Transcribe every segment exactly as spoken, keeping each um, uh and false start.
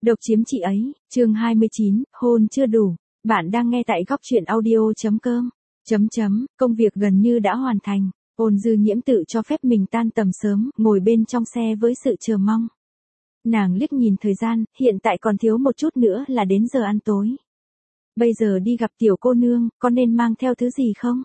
Độc chiếm chị ấy, chương hai mươi chín, hôn chưa đủ. Bạn đang nghe tại góc truyện audio.com. Chấm chấm, công việc gần như đã hoàn thành. Ôn Dư Nhiễm tự cho phép mình tan tầm sớm, ngồi bên trong xe với sự chờ mong. Nàng liếc nhìn thời gian, hiện tại còn thiếu một chút nữa là đến giờ ăn tối. Bây giờ đi gặp tiểu cô nương, có nên mang theo thứ gì không?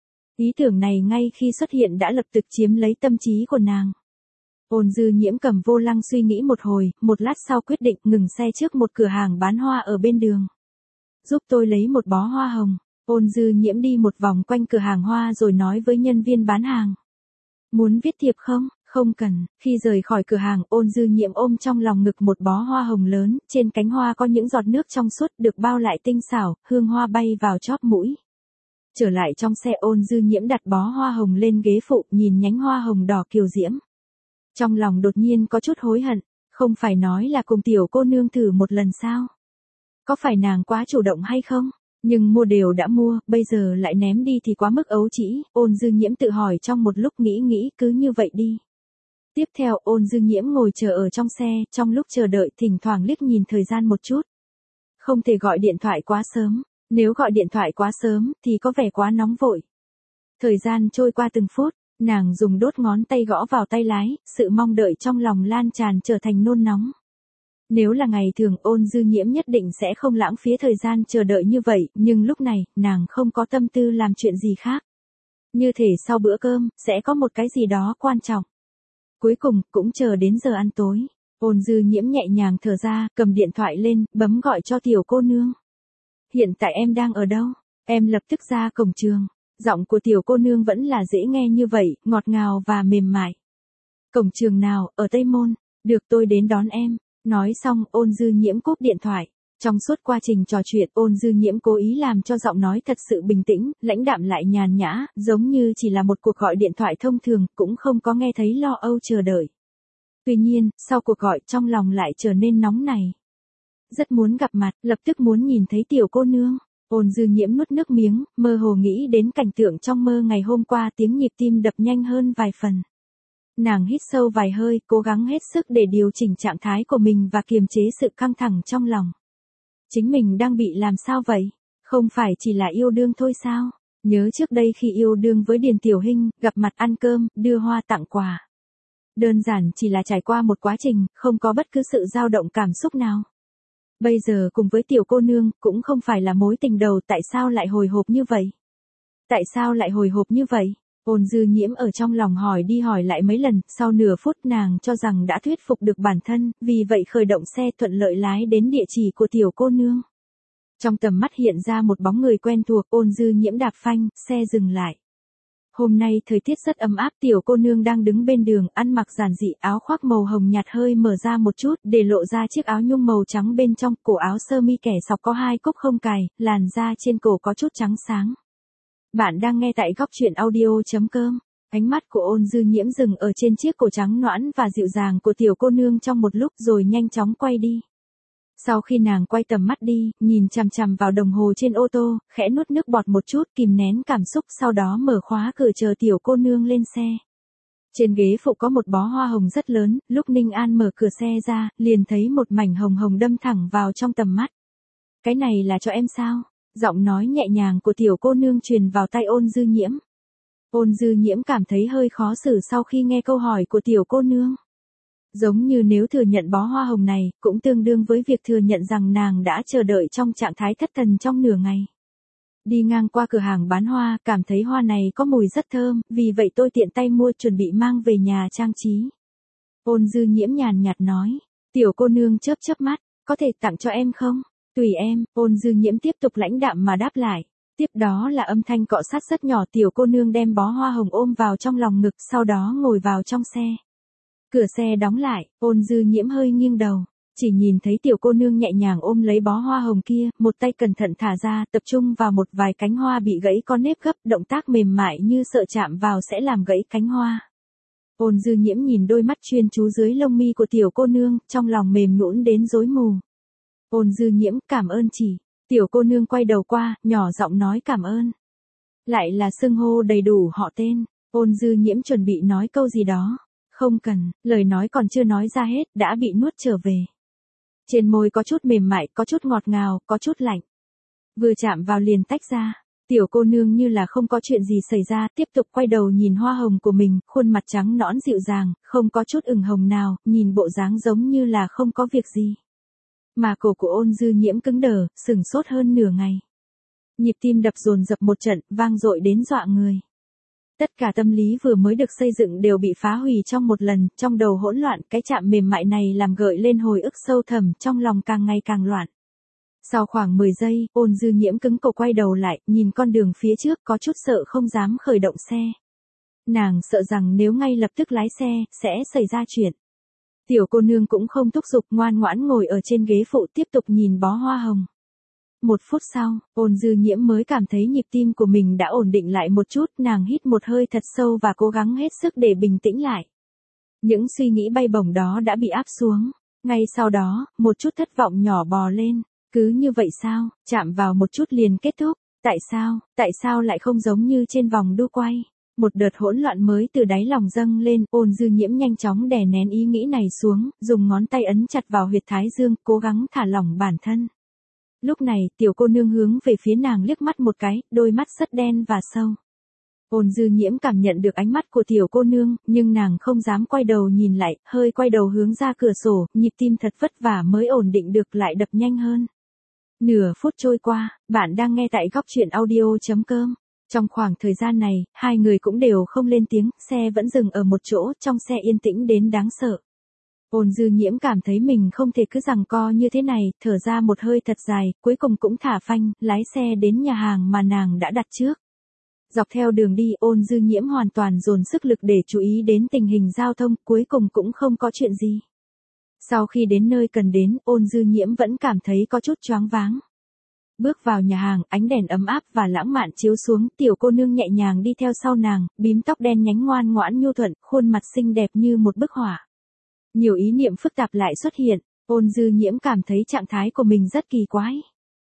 Ý tưởng này ngay khi xuất hiện đã lập tức chiếm lấy tâm trí của nàng. Ôn Dư Nhiễm cầm vô lăng suy nghĩ một hồi, một lát sau quyết định ngừng xe trước một cửa hàng bán hoa ở bên đường. Giúp tôi lấy một bó hoa hồng. Ôn Dư Nhiễm đi một vòng quanh cửa hàng hoa rồi nói với nhân viên bán hàng. Muốn viết thiệp không? Không cần. Khi rời khỏi cửa hàng, Ôn Dư Nhiễm ôm trong lòng ngực một bó hoa hồng lớn, trên cánh hoa có những giọt nước trong suốt được bao lại tinh xảo, hương hoa bay vào chóp mũi. Trở lại trong xe, Ôn Dư Nhiễm đặt bó hoa hồng lên ghế phụ, nhìn nhánh hoa hồng đỏ kiều diễm. Trong lòng đột nhiên có chút hối hận, không phải nói là cùng tiểu cô nương thử một lần sao? Có phải nàng quá chủ động hay không? Nhưng mua đều đã mua, bây giờ lại ném đi thì quá mức ấu trĩ. Ôn Dư Nhiễm tự hỏi trong một lúc, nghĩ nghĩ cứ như vậy đi. Tiếp theo Ôn Dư Nhiễm ngồi chờ ở trong xe, trong lúc chờ đợi thỉnh thoảng liếc nhìn thời gian một chút. Không thể gọi điện thoại quá sớm, nếu gọi điện thoại quá sớm thì có vẻ quá nóng vội. Thời gian trôi qua từng phút, nàng dùng đốt ngón tay gõ vào tay lái, sự mong đợi trong lòng lan tràn trở thành nôn nóng. Nếu là ngày thường, Ôn Dư Nhiễm nhất định sẽ không lãng phí thời gian chờ đợi như vậy, nhưng lúc này, nàng không có tâm tư làm chuyện gì khác. Như thể sau bữa cơm, sẽ có một cái gì đó quan trọng. Cuối cùng, cũng chờ đến giờ ăn tối. Ôn Dư Nhiễm nhẹ nhàng thở ra, cầm điện thoại lên, bấm gọi cho tiểu cô nương. Hiện tại em đang ở đâu? Em lập tức ra cổng trường. Giọng của tiểu cô nương vẫn là dễ nghe như vậy, ngọt ngào và mềm mại. Cổng trường nào, ở Tây Môn, được tôi đến đón em. Nói xong, Ôn Dư Nhiễm cúp điện thoại. Trong suốt quá trình trò chuyện, Ôn Dư Nhiễm cố ý làm cho giọng nói thật sự bình tĩnh, lãnh đạm lại nhàn nhã, giống như chỉ là một cuộc gọi điện thoại thông thường, cũng không có nghe thấy lo âu chờ đợi. Tuy nhiên, sau cuộc gọi trong lòng lại trở nên nóng này. Rất muốn gặp mặt, lập tức muốn nhìn thấy tiểu cô nương. Ôn Dư Nhiễm nuốt nước miếng, mơ hồ nghĩ đến cảnh tượng trong mơ ngày hôm qua, tiếng nhịp tim đập nhanh hơn vài phần. Nàng hít sâu vài hơi, cố gắng hết sức để điều chỉnh trạng thái của mình và kiềm chế sự căng thẳng trong lòng. Chính mình đang bị làm sao vậy? Không phải chỉ là yêu đương thôi sao? Nhớ trước đây khi yêu đương với Điền Tiểu Hinh, gặp mặt ăn cơm, đưa hoa tặng quà. Đơn giản chỉ là trải qua một quá trình, không có bất cứ sự dao động cảm xúc nào. Bây giờ cùng với tiểu cô nương, cũng không phải là mối tình đầu, tại sao lại hồi hộp như vậy? Tại sao lại hồi hộp như vậy? Ôn Dư Nhiễm ở trong lòng hỏi đi hỏi lại mấy lần, sau nửa phút nàng cho rằng đã thuyết phục được bản thân, vì vậy khởi động xe thuận lợi lái đến địa chỉ của tiểu cô nương. Trong tầm mắt hiện ra một bóng người quen thuộc, Ôn Dư Nhiễm đạp phanh, xe dừng lại. Hôm nay thời tiết rất ấm áp, tiểu cô nương đang đứng bên đường, ăn mặc giản dị, áo khoác màu hồng nhạt hơi mở ra một chút, để lộ ra chiếc áo nhung màu trắng bên trong, cổ áo sơ mi kẻ sọc có hai cúc không cài, làn da trên cổ có chút trắng sáng. Bạn đang nghe tại góc truyện audio.com. Ánh mắt của Ôn Dư Nhiễm dừng ở trên chiếc cổ trắng nõn và dịu dàng của tiểu cô nương trong một lúc rồi nhanh chóng quay đi. Sau khi nàng quay tầm mắt đi, nhìn chằm chằm vào đồng hồ trên ô tô, khẽ nuốt nước bọt một chút, kìm nén cảm xúc, sau đó mở khóa cửa chờ tiểu cô nương lên xe. Trên ghế phụ có một bó hoa hồng rất lớn, lúc Ninh An mở cửa xe ra, liền thấy một mảnh hồng hồng đâm thẳng vào trong tầm mắt. Cái này là cho em sao? Giọng nói nhẹ nhàng của tiểu cô nương truyền vào tai Ôn Dư Nhiễm. Ôn Dư Nhiễm cảm thấy hơi khó xử sau khi nghe câu hỏi của tiểu cô nương. Giống như nếu thừa nhận bó hoa hồng này, cũng tương đương với việc thừa nhận rằng nàng đã chờ đợi trong trạng thái thất thần trong nửa ngày. Đi ngang qua cửa hàng bán hoa, cảm thấy hoa này có mùi rất thơm, vì vậy tôi tiện tay mua chuẩn bị mang về nhà trang trí. Ôn Dư Nhiễm nhàn nhạt nói. Tiểu cô nương chớp chớp mắt, có thể tặng cho em không? Tùy em. Ôn Dư Nhiễm tiếp tục lãnh đạm mà đáp lại. Tiếp đó là âm thanh cọ sát rất nhỏ, tiểu cô nương đem bó hoa hồng ôm vào trong lòng ngực, sau đó ngồi vào trong xe. Cửa xe đóng lại, Ôn Dư Nhiễm hơi nghiêng đầu, chỉ nhìn thấy tiểu cô nương nhẹ nhàng ôm lấy bó hoa hồng kia, một tay cẩn thận thả ra, tập trung vào một vài cánh hoa bị gãy có nếp gấp, động tác mềm mại như sợ chạm vào sẽ làm gãy cánh hoa. Ôn Dư Nhiễm nhìn đôi mắt chuyên chú dưới lông mi của tiểu cô nương, trong lòng mềm nhũn đến rối mù. Ôn Dư Nhiễm, cảm ơn chị. Tiểu cô nương quay đầu qua, nhỏ giọng nói cảm ơn. Lại là xưng hô đầy đủ họ tên. Ôn Dư Nhiễm chuẩn bị nói câu gì đó. Không cần, lời nói còn chưa nói ra hết, đã bị nuốt trở về. Trên môi có chút mềm mại, có chút ngọt ngào, có chút lạnh. Vừa chạm vào liền tách ra. Tiểu cô nương như là không có chuyện gì xảy ra, tiếp tục quay đầu nhìn hoa hồng của mình, khuôn mặt trắng nõn dịu dàng, không có chút ửng hồng nào, nhìn bộ dáng giống như là không có việc gì. Mà cổ của Ôn Dư Nhiễm cứng đờ, sừng sốt hơn nửa ngày. Nhịp tim đập dồn dập một trận, vang dội đến dọa người. Tất cả tâm lý vừa mới được xây dựng đều bị phá hủy trong một lần, trong đầu hỗn loạn, cái chạm mềm mại này làm gợi lên hồi ức sâu thẳm, trong lòng càng ngày càng loạn. Sau khoảng mười giây, Ôn Dư Nhiễm cứng cổ quay đầu lại, nhìn con đường phía trước có chút sợ không dám khởi động xe. Nàng sợ rằng nếu ngay lập tức lái xe, sẽ xảy ra chuyện. Tiểu cô nương cũng không thúc giục, ngoan ngoãn ngồi ở trên ghế phụ tiếp tục nhìn bó hoa hồng. Một phút sau, Ôn Dư Nhiễm mới cảm thấy nhịp tim của mình đã ổn định lại một chút, nàng hít một hơi thật sâu và cố gắng hết sức để bình tĩnh lại. Những suy nghĩ bay bổng đó đã bị áp xuống. Ngay sau đó, một chút thất vọng nhỏ bò lên. Cứ như vậy sao, chạm vào một chút liền kết thúc, tại sao, tại sao lại không giống như trên vòng đu quay. Một đợt hỗn loạn mới từ đáy lòng dâng lên, Ôn Dư Nhiễm nhanh chóng đè nén ý nghĩ này xuống, dùng ngón tay ấn chặt vào huyệt thái dương, cố gắng thả lỏng bản thân. Lúc này, tiểu cô nương hướng về phía nàng liếc mắt một cái, đôi mắt rất đen và sâu. Ôn Dư Nhiễm cảm nhận được ánh mắt của tiểu cô nương, nhưng nàng không dám quay đầu nhìn lại, hơi quay đầu hướng ra cửa sổ, nhịp tim thật vất vả mới ổn định được lại đập nhanh hơn. Nửa phút trôi qua, bạn đang nghe tại góc truyện audio chấm com. Trong khoảng thời gian này, hai người cũng đều không lên tiếng, xe vẫn dừng ở một chỗ, trong xe yên tĩnh đến đáng sợ. Ôn Dư Nhiễm cảm thấy mình không thể cứ giằng co như thế này, thở ra một hơi thật dài, cuối cùng cũng thả phanh, lái xe đến nhà hàng mà nàng đã đặt trước. Dọc theo đường đi, Ôn Dư Nhiễm hoàn toàn dồn sức lực để chú ý đến tình hình giao thông, cuối cùng cũng không có chuyện gì. Sau khi đến nơi cần đến, Ôn Dư Nhiễm vẫn cảm thấy có chút choáng váng. Bước vào nhà hàng, ánh đèn ấm áp và lãng mạn chiếu xuống, tiểu cô nương nhẹ nhàng đi theo sau nàng, bím tóc đen nhánh ngoan ngoãn nhu thuận, khuôn mặt xinh đẹp như một bức họa. Nhiều ý niệm phức tạp lại xuất hiện, Ôn Dư Nhiễm cảm thấy trạng thái của mình rất kỳ quái.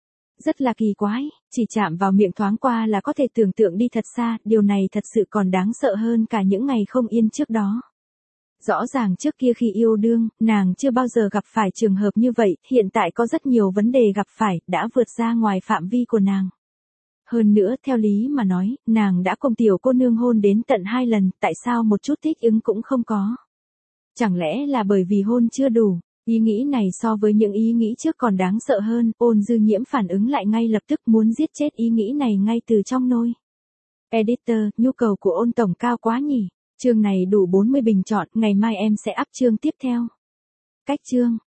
Rất là kỳ quái, chỉ chạm vào miệng thoáng qua là có thể tưởng tượng đi thật xa, điều này thật sự còn đáng sợ hơn cả những ngày không yên trước đó. Rõ ràng trước kia khi yêu đương, nàng chưa bao giờ gặp phải trường hợp như vậy, hiện tại có rất nhiều vấn đề gặp phải, đã vượt ra ngoài phạm vi của nàng. Hơn nữa, theo lý mà nói, nàng đã cùng tiểu cô nương hôn đến tận hai lần, tại sao một chút thích ứng cũng không có? Chẳng lẽ là bởi vì hôn chưa đủ? Ý nghĩ này so với những ý nghĩ trước còn đáng sợ hơn, Ôn Dư Nhiễm phản ứng lại ngay lập tức muốn giết chết ý nghĩ này ngay từ trong nôi. Editor, nhu cầu của Ôn tổng cao quá nhỉ? Chương này đủ bốn mươi bình chọn, ngày mai em sẽ up chương tiếp theo. Cách chương